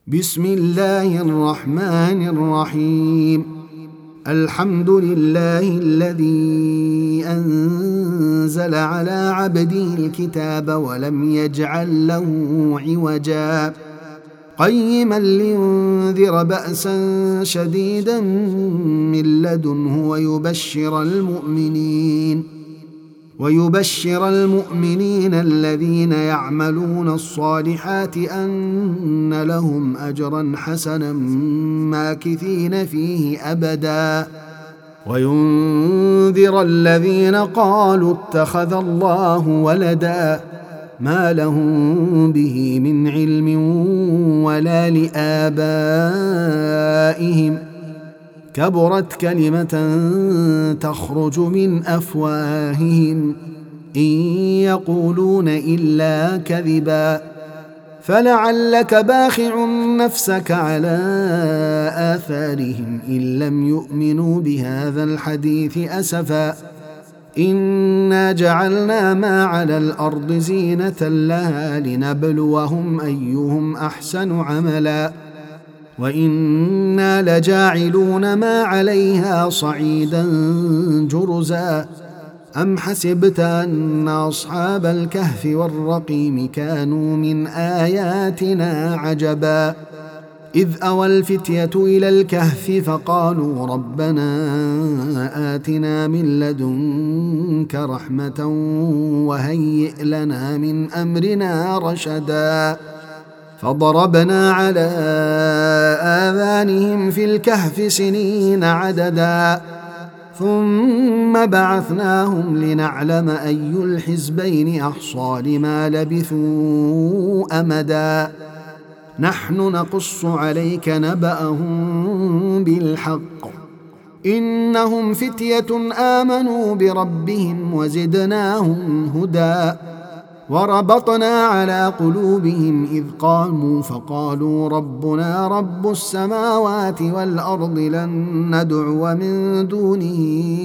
بسم الله الرحمن الرحيم. الحمد لله الذي أنزل على عبده الكتاب ولم يجعل له عوجا قيما لينذر بأسا شديدا من لدنه ويبشر المؤمنين الذين يعملون الصالحات أن لهم أجرا حسنا ماكثين فيه أبدا وينذر الذين قالوا اتخذ الله ولدا ما لهم به من علم ولا لآبائهم كبرت كلمة تخرج من أفواههم إن يقولون إلا كذبا فلعلك باخع نفسك على آثارهم إن لم يؤمنوا بهذا الحديث أسفا إنا جعلنا ما على الأرض زينة لها لنبلوهم أيهم أحسن عملا وإنا لجاعلون ما عليها صعيدا جرزا أم حسبت أن أصحاب الكهف والرقيم كانوا من آياتنا عجبا إذ أوى الفتية إلى الكهف فقالوا ربنا آتنا من لدنك رحمة وهيئ لنا من أمرنا رشدا فضربنا على آذانهم في الكهف سنين عددا ثم بعثناهم لنعلم أي الحزبين أحصى لما لبثوا أمدا نحن نقص عليك نبأهم بالحق إنهم فتية آمنوا بربهم وزدناهم هدى وربطنا على قلوبهم إذ قاموا فقالوا ربنا رب السماوات والأرض لن ندعو من دونه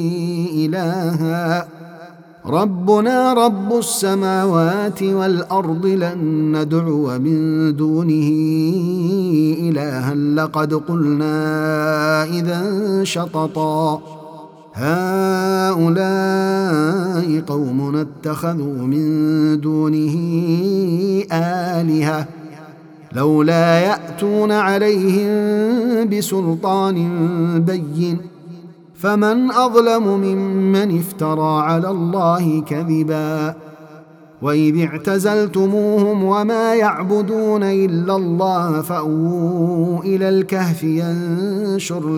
إلها ربنا رب السماوات والأرض لن ندعو من دونه إلها لقد قلنا إذا شططا هؤلاء قوم اتخذوا من دونه آلهة لولا يأتون عليهم بسلطان بين فمن أظلم ممن افترى على الله كذبا وإذ اعتزلتموهم وما يعبدون إلا الله فأووا إلى الكهف ينشر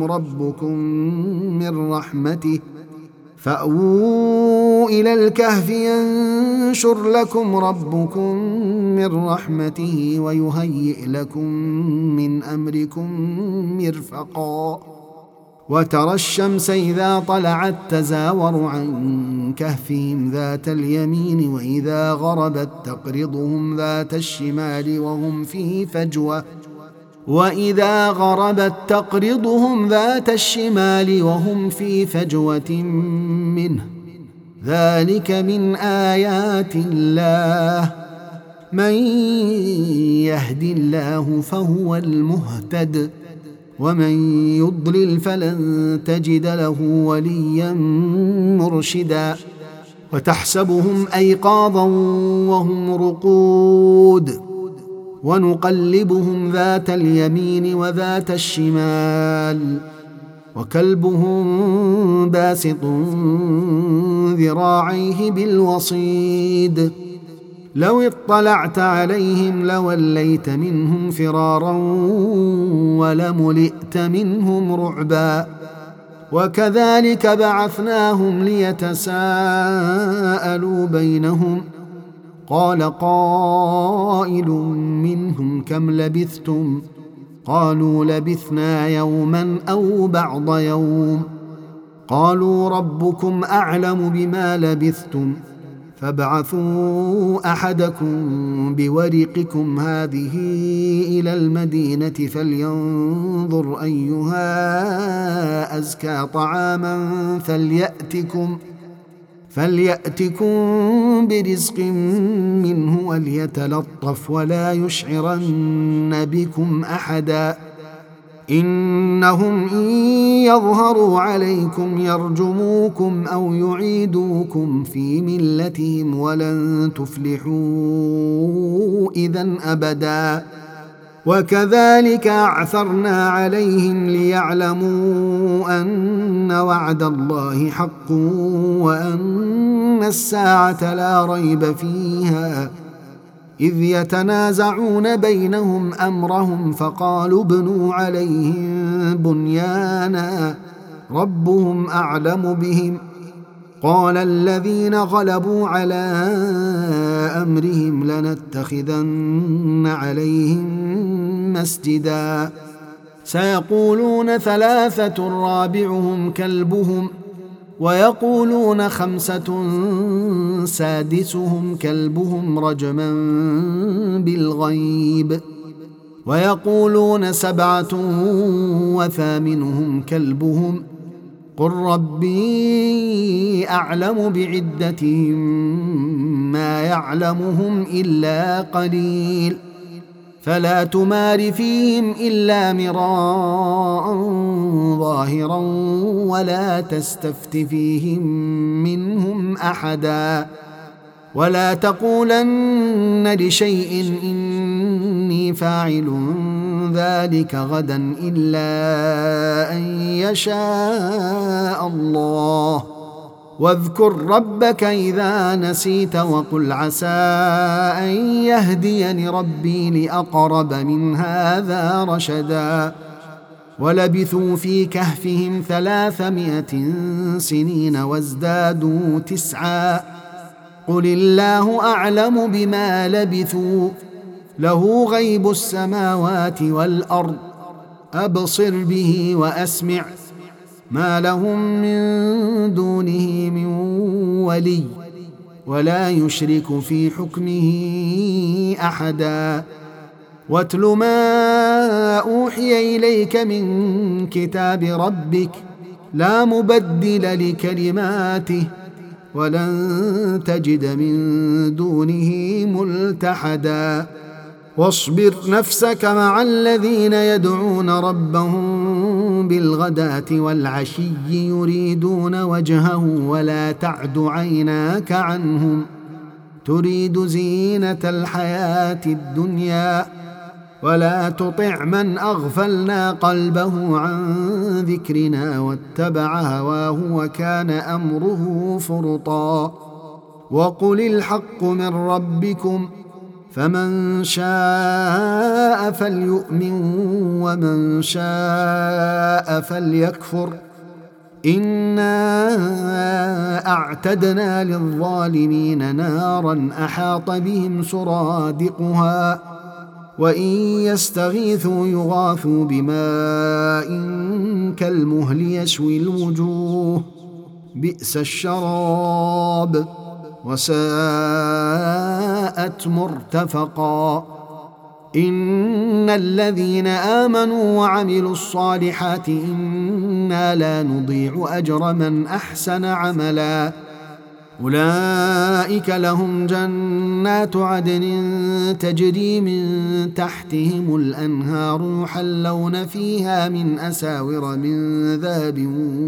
لكم ربكم من رحمته ويهيئ لكم من أمركم مرفقا وترى الشمس إذا طلعت تزاور عن كهفهم ذات اليمين وإذا غربت تقرضهم ذات الشمال وهم في فجوة منه ذلك من آيات الله من يهد الله فهو المهتد ومن يضلل فلن تجد له وليا مرشدا وتحسبهم أيقاظا وهم رقود ونقلبهم ذات اليمين وذات الشمال وكلبهم باسط ذراعيه بالوصيد لو اطلعت عليهم لوليت منهم فرارا ولملئت منهم رعبا وكذلك بعثناهم ليتساءلوا بينهم قال قائل منهم كم لبثتم قالوا لبثنا يوما أو بعض يوم قالوا ربكم أعلم بما لبثتم فابعثوا أحدكم بورقكم هذه إلى المدينة فلينظر أيها أزكى طعاما فليأتكم برزق منه وليتلطف ولا يشعرن بكم أحدا إنهم إن يظهروا عليكم يرجموكم أو يعيدوكم في ملتهم ولن تفلحوا إذن أبدا وكذلك أعثرنا عليهم ليعلموا أن وعد الله حق وأن الساعة لا ريب فيها إذ يتنازعون بينهم أمرهم فقالوا ابنوا عليهم بنيانا ربهم أعلم بهم قال الذين غلبوا على أمرهم لنتخذن عليهم مسجدا سيقولون 3 رابعهم كلبهم ويقولون 5 سادسهم كلبهم رجما بالغيب ويقولون 7 وثامنهم كلبهم قل ربي أعلم بعدتهم ما يعلمهم إلا قليل فلا تمار فيهم إلا مراء ظاهرا ولا تستفت فيهم منهم أحدا ولا تقولن لشيء إني فاعل ذلك غدا إلا أن يشاء الله واذكر ربك إذا نسيت وقل عسى أن يهديني ربي لأقرب من هذا رشدا ولبثوا في كهفهم 300 سنين وازدادوا 9 قل الله أعلم بما لبثوا له غيب السماوات والأرض أبصر به وأسمع ما لهم من دونه من ولي ولا يشرك في حكمه أحدا واتل ما أوحي إليك من كتاب ربك لا مبدل لكلماته ولن تجد من دونه ملتحدا واصبر نفسك مع الذين يدعون ربهم بالغداة والعشي يريدون وجهه ولا تعد عيناك عنهم تريد زينة الحياة الدنيا ولا تطع من أغفلنا قلبه عن ذكرنا واتبع هواه وكان أمره فرطا وقل الحق من ربكم فمن شاء فليؤمن ومن شاء فليكفر إنا أعتدنا للظالمين نارا أحاط بهم سرادقها وإن يستغيثوا يغاثوا بماء كالمهل يشوي الوجوه بئس الشراب وساءت مرتفقا إن الذين آمنوا وعملوا الصالحات إنا لا نضيع أجر من أحسن عملا أولئك لهم جنات عدن تجري من تحتهم الأنهار يحلون فيها من أساور من ذهب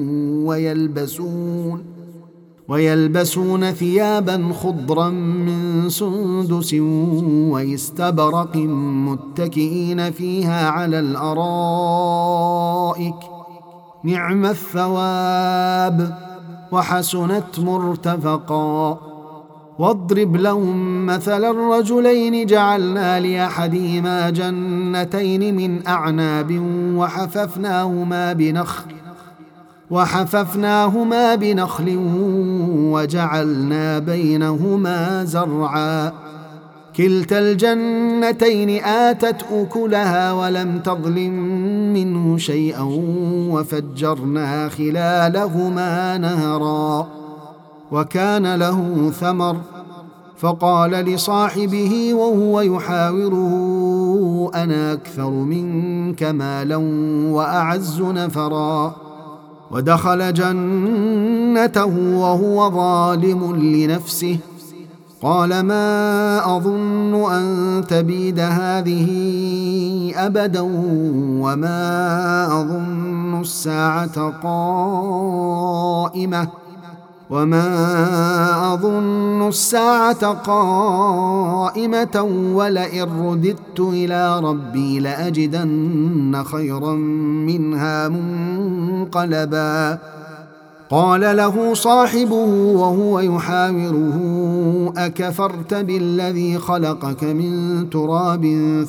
ويلبسون ثيابا خضرا من سندس واستبرق متكئين فيها على الأرائك نعم الثواب وحسنت مرتفقا واضرب لهم مثل الرجلين جعلنا لأحدهما جنتين من أعناب وحففناهما بنخل وجعلنا بينهما زرعا كلتا الجنتين آتت أكلها ولم تظلم منه شيئا وفجرنا خلالهما نهرا وكان له ثمر فقال لصاحبه وهو يحاوره أنا أكثر منك مالا وأعز نفرا ودخل جنته وهو ظالم لنفسه قال ما أظن أن تبيد هذه أبدا وما أظن الساعة قائمة ولئن رددت إلى ربي لأجدن خيرا منها منقلبا قال له صاحبه وهو يحاوره أكفرت بالذي خلقك من تراب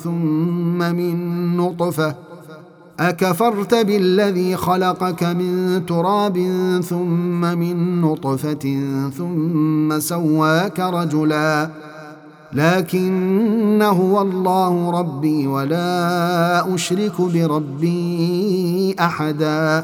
ثم من نطفة ثم سواك رجلا لكن هو الله ربي ولا أشرك بربي أحدا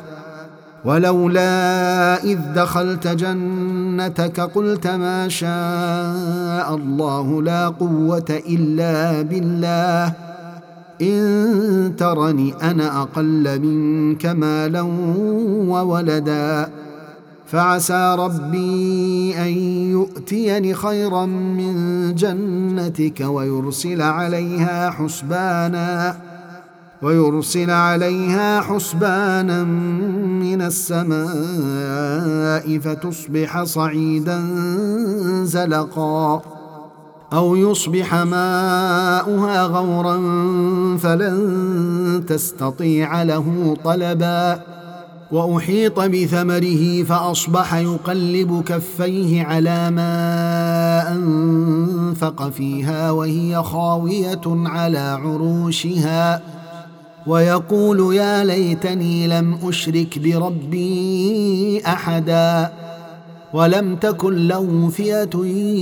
ولولا إذ دخلت جنتك قلت ما شاء الله لا قوة إلا بالله إن ترني أنا أقل منك مالا وولدا فعسى ربي أن يؤتيني خيرا من جنتك ويرسل عليها حسبانا من السماء فتصبح صعيدا زلقا أو يصبح ماؤها غورا فلن تستطيع له طلبا وأحيط بثمره فأصبح يقلب كفيه على ما أنفق فيها وهي خاوية على عروشها ويقول يا ليتني لم أشرك بربي أحدا ولم تكن له فئة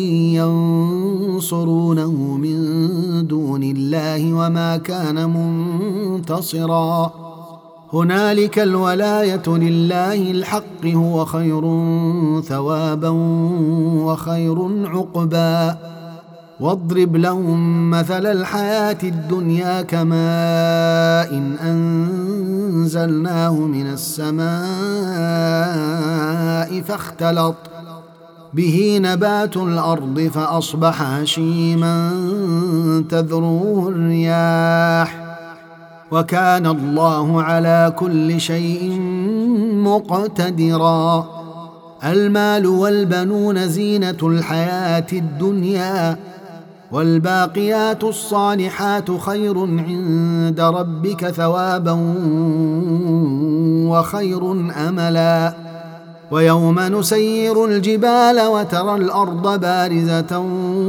ينصرونه من دون الله وما كان منتصرا هنالك الولاية لله الحق هو خير ثوابا وخير عقبا واضرب لهم مثل الحياة الدنيا كماء أنزلناه من السماء فاختلط به نبات الأرض فأصبح هشيما تذروه الرياح وكان الله على كل شيء مقتدرا المال والبنون زينة الحياة الدنيا والباقيات الصالحات خير عند ربك ثوابا وخير أملا ويوم نسير الجبال وترى الأرض بارزة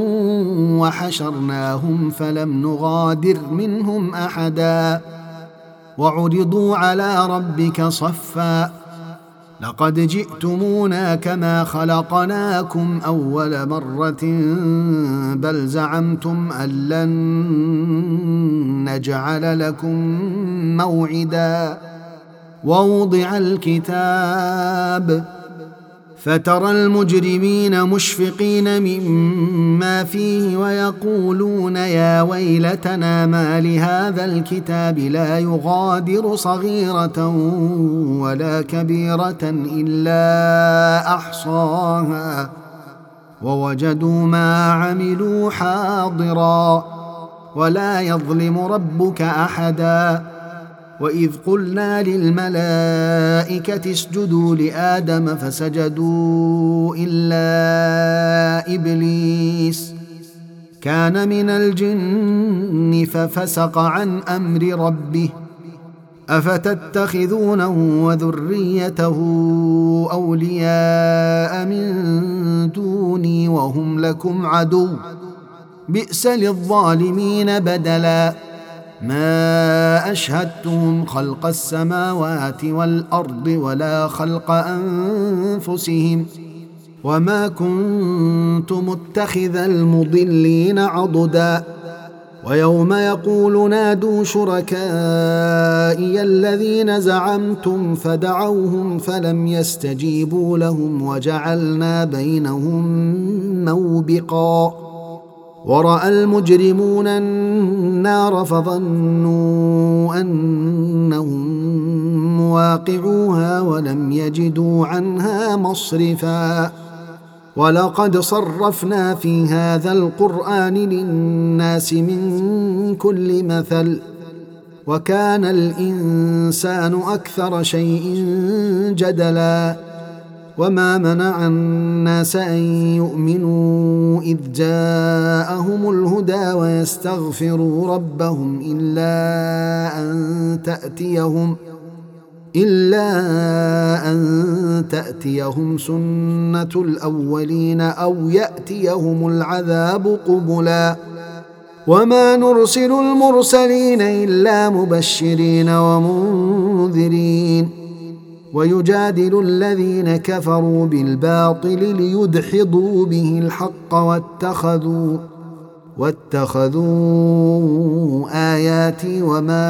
وحشرناهم فلم نغادر منهم أحدا وعرضوا على ربك صفا لقد جئتمونا كما خلقناكم أول مرة بل زعمتم أن لن نجعل لكم موعدا ووضع الكتاب فترى المجرمين مشفقين مما فيه ويقولون يا ويلتنا ما لهذا الكتاب لا يغادر صغيرة ولا كبيرة إلا أحصاها ووجدوا ما عملوا حاضرا ولا يظلم ربك أحدا وإذ قلنا للملائكة اسجدوا لآدم فسجدوا إلا إبليس كان من الجن ففسق عن أمر ربه أفتتخذونه وذريته أولياء من دوني وهم لكم عدو بئس للظالمين بدلا ما أشهدتهم خلق السماوات والأرض ولا خلق أنفسهم وما كنت متخذ المضلين عضدا ويوم يقول نادوا شركائي الذين زعمتم فدعوهم فلم يستجيبوا لهم وجعلنا بينهم موبقا ورأى المجرمون النار فظنوا أنهم مواقعوها ولم يجدوا عنها مصرفا. ولقد صرفنا في هذا القرآن للناس من كل مثل وكان الإنسان أكثر شيء جدلا. وما منع الناس أن يؤمنوا إذ جاءهم الهدى ويستغفروا ربهم إلا أن تأتيهم سنة الأولين أو يأتيهم العذاب قبلا. وما نرسل المرسلين إلا مبشرين ومنذرين. ويجادل الذين كفروا بالباطل ليدحضوا به الحق واتخذوا آياتي وما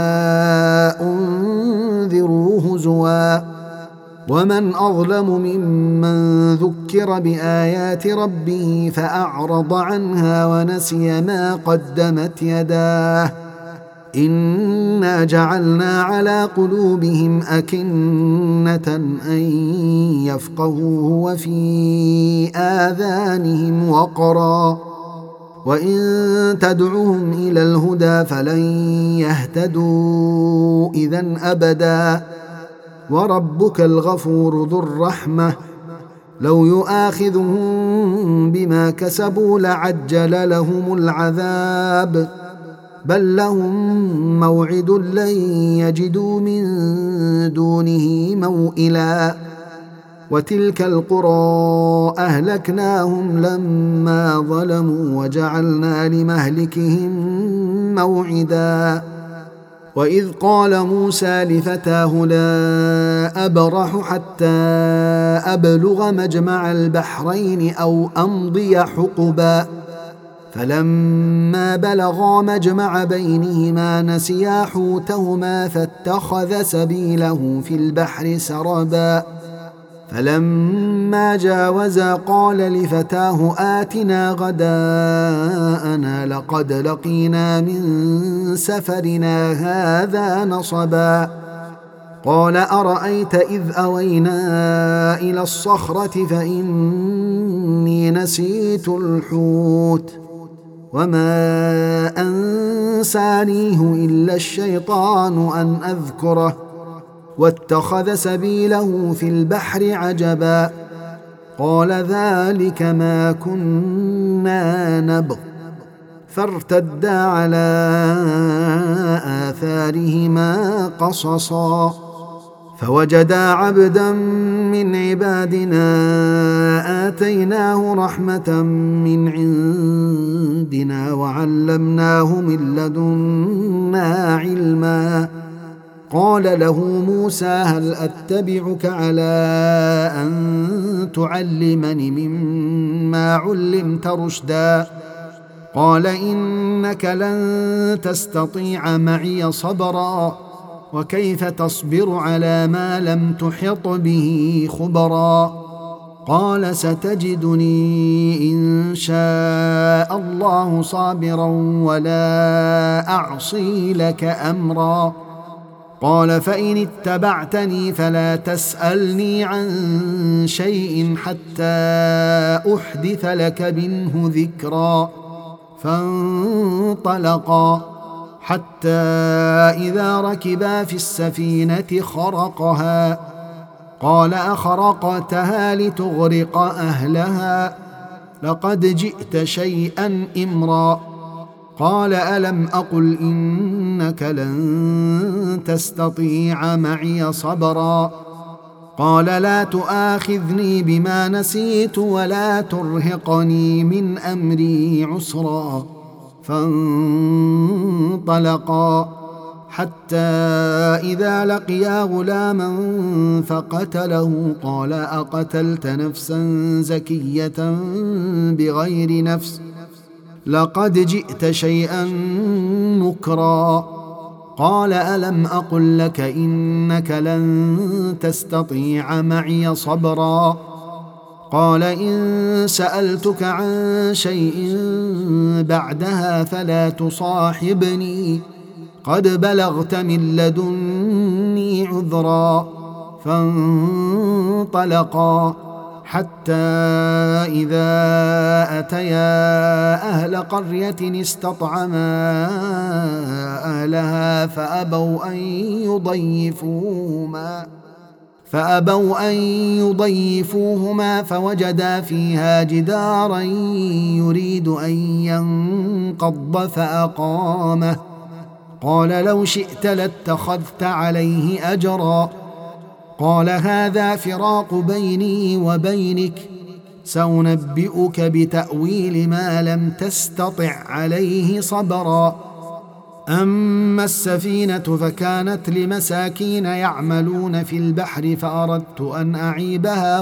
أنذروا هزوا. ومن أظلم ممن ذكر بآيات ربه فأعرض عنها ونسي ما قدمت يداه. إنا جعلنا على قلوبهم أكنة أن يفقهوه وفي آذانهم وقرا وإن تدعوهم إلى الهدى فلن يهتدوا إذن أبدا. وربك الغفور ذو الرحمة لو يؤاخذهم بما كسبوا لعجل لهم العذاب بل لهم موعد لن يجدوا من دونه موئلا. وتلك القرى أهلكناهم لما ظلموا وجعلنا لمهلكهم موعدا. وإذ قال موسى لفتاه لا أبرح حتى أبلغ مجمع البحرين أو أمضي حقبا فلما بلغا مجمع بينهما نسيا حوتهما فاتخذ سبيله في البحر سربا. فلما جاوزا قال لفتاه آتنا غداءنا لقد لقينا من سفرنا هذا نصبا. قال أرأيت إذ أوينا إلى الصخرة فإني نسيت الحوت وما أنسانيه إلا الشيطان أن أذكره واتخذ سبيله في البحر عجبا. قال ذلك ما كنا نبغ فارتدا على آثارهما قصصا فوجدا عبدا من عبادنا آتيناه رحمة من عندنا وعلمناه من لدنا علما. قال له موسى هل أتبعك على أن تعلمني مما علمت رشدا. قال إنك لن تستطيع معي صبرا وكيف تصبر على ما لم تحط به خبرا. قال ستجدني إن شاء الله صابرا ولا أعصي لك أمرا. قال فإن اتبعتني فلا تسألني عن شيء حتى أحدث لك منه ذكرا. فانطلقا حتى إذا ركبا في السفينة خرقها قال أخرقتها لتغرق أهلها لقد جئت شيئا إمرا. قال ألم أقل إنك لن تستطيع معي صبرا. قال لا تؤاخذني بما نسيت ولا ترهقني من أمري عسرا. فانطلقا حتى إذا لقيا غلاما فقتله قال أقتلت نفسا زكية بغير نفس لقد جئت شيئا نكرا. قال ألم أقل لك إنك لن تستطيع معي صبرا. قال إن سألتك عن شيء بعدها فلا تصاحبني قد بلغت من لدني عذرا. فانطلقا حتى إذا أتيا أهل قرية استطعما أهلها فأبوا أن يضيفوهما فوجدا فيها جدارا يريد أن ينقض فأقامه قال لو شئت لاتخذت عليه أجرا قال هذا فراق بيني وبينك سأنبئك بتأويل ما لم تستطع عليه صبرا أما السفينة فكانت لمساكين يعملون في البحر فأردت أن أعيبها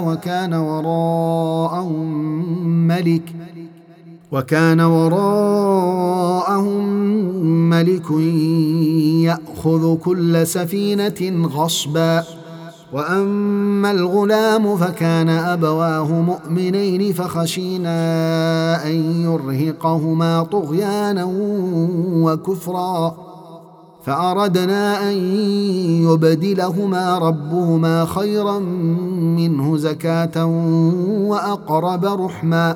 وكان وراءهم ملك يأخذ كل سفينة غصبا وأما الغلام فكان أبواه مؤمنين فخشينا أن يرهقهما طغيانا وكفرا فأردنا أن يبدلهما ربهما خيرا منه زكاة وأقرب رحما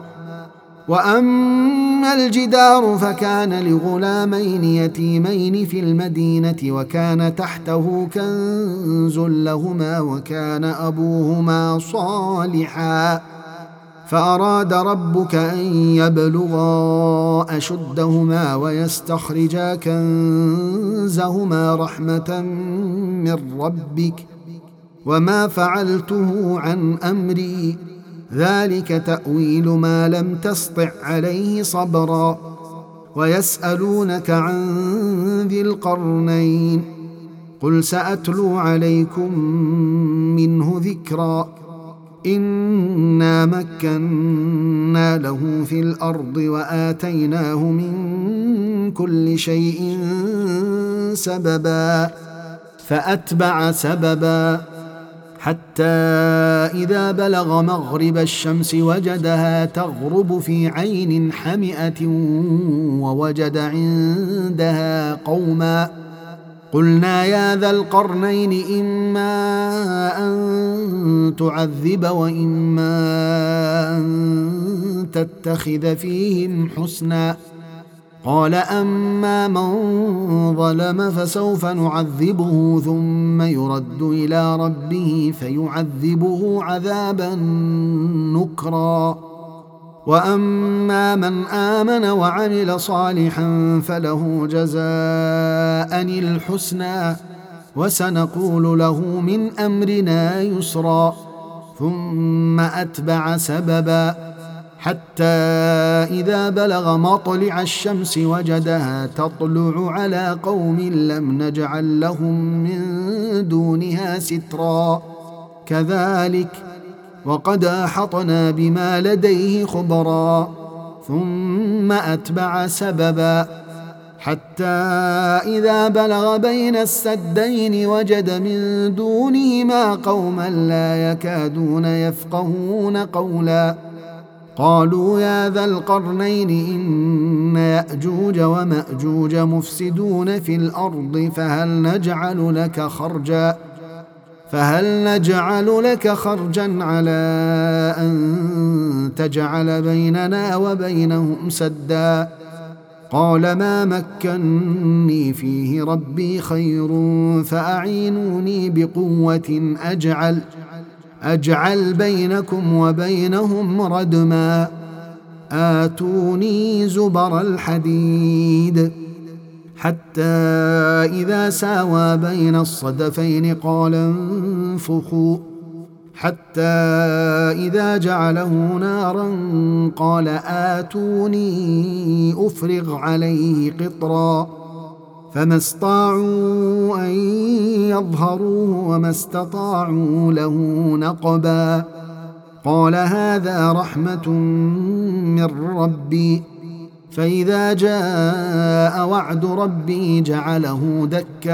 وأما الجدار فكان لغلامين يتيمين في المدينة وكان تحته كنز لهما وكان أبوهما صالحا فأراد ربك أن يبلغا أشدهما ويستخرجا كنزهما رحمة من ربك وما فعلته عن أمري ذلك تأويل ما لم تسطع عليه صبرا ويسألونك عن ذي القرنين قل سأتلو عليكم منه ذكرا إنا مكنا له في الأرض وآتيناه من كل شيء سببا فأتبع سببا حتى إذا بلغ مغرب الشمس وجدها تغرب في عين حمئة ووجد عندها قوما قلنا يا ذا القرنين إما أن تعذب وإما أن تتخذ فيهم حسنا قال أما من ظلم فسوف نعذبه ثم يرد إلى ربه فيعذبه عذابا نكرا وأما من آمن وعمل صالحا فله جزاء الحسنى وسنقول له من أمرنا يسرا ثم أتبع سببا حتى إذا بلغ مطلع الشمس وجدها تطلع على قوم لم نجعل لهم من دونها سترا كذلك وقد أحطنا بما لديه خبرا ثم أتبع سببا حتى إذا بلغ بين السدين وجد من دونهما قوما لا يكادون يفقهون قولا قالوا يا ذا القرنين إن يأجوج ومأجوج مفسدون في الأرض فهل نجعل لك خرجا على أن تجعل بيننا وبينهم سدا قال ما مكني فيه ربي خير فأعينوني بقوة أجعل بينكم وبينهم ردما آتوني زبر الحديد حتى إذا ساوى بين الصدفين قال انفخوا حتى إذا جعله نارا قال آتوني أفرغ عليه قطرا فما استطاعوا أن يظهروه وما استطاعوا له نقبا قال هذا رحمة من ربي فإذا جاء وعد ربي جعله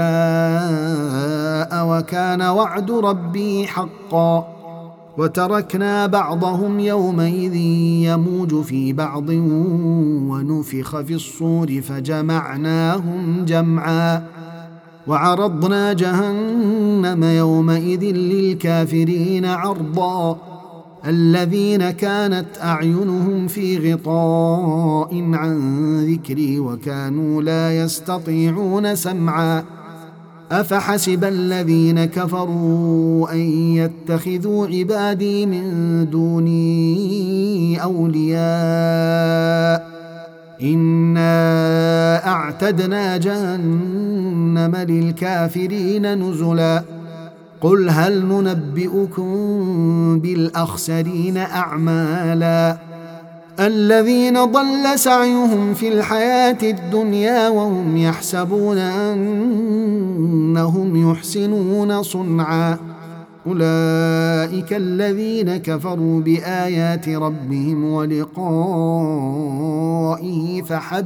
دكاء وكان وعد ربي حقا وتركنا بعضهم يومئذ يموج في بعض ونفخ في الصور فجمعناهم جمعا وعرضنا جهنم يومئذ للكافرين عرضا الذين كانت أعينهم في غطاء عن ذكري وكانوا لا يستطيعون سمعا أفحسب الذين كفروا أن يتخذوا عبادي من دوني أولياء إنا أعتدنا جهنم للكافرين نزلا قل هل ننبئكم بالأخسرين أعمالا الذين ضل سعيهم في الحياة الدنيا وهم يحسبون أنهم يحسنون صنعا أولئك الذين كفروا بآيات ربهم ولقائه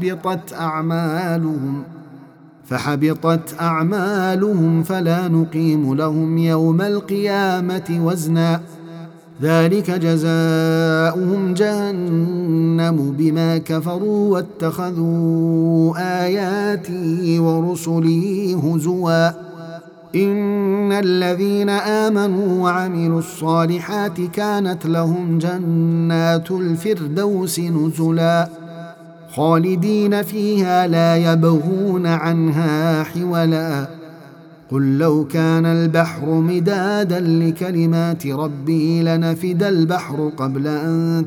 فحبطت أعمالهم فلا نقيم لهم يوم القيامة وزنا ذلك جزاؤهم جهنم بما كفروا واتخذوا آياتي ورسلي هزوا إن الذين آمنوا وعملوا الصالحات كانت لهم جنات الفردوس نزلا خالدين فيها لا يبغون عنها حولا قل لو كان البحر مدادا لكلمات ربي لنفد البحر قبل أن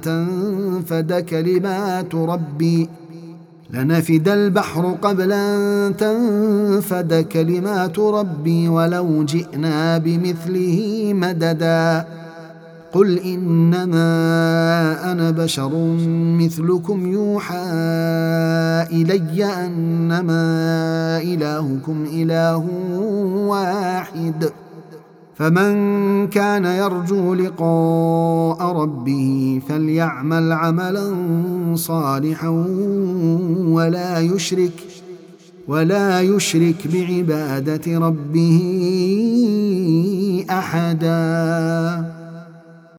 تنفد كلمات ربي ولو جئنا بمثله مددا قل إنما أنا بشر مثلكم يوحى إلي أنما إلهكم إله واحد فمن كان يرجو لقاء ربه فليعمل عملا صالحا ولا يشرك بعبادة ربه أحدا.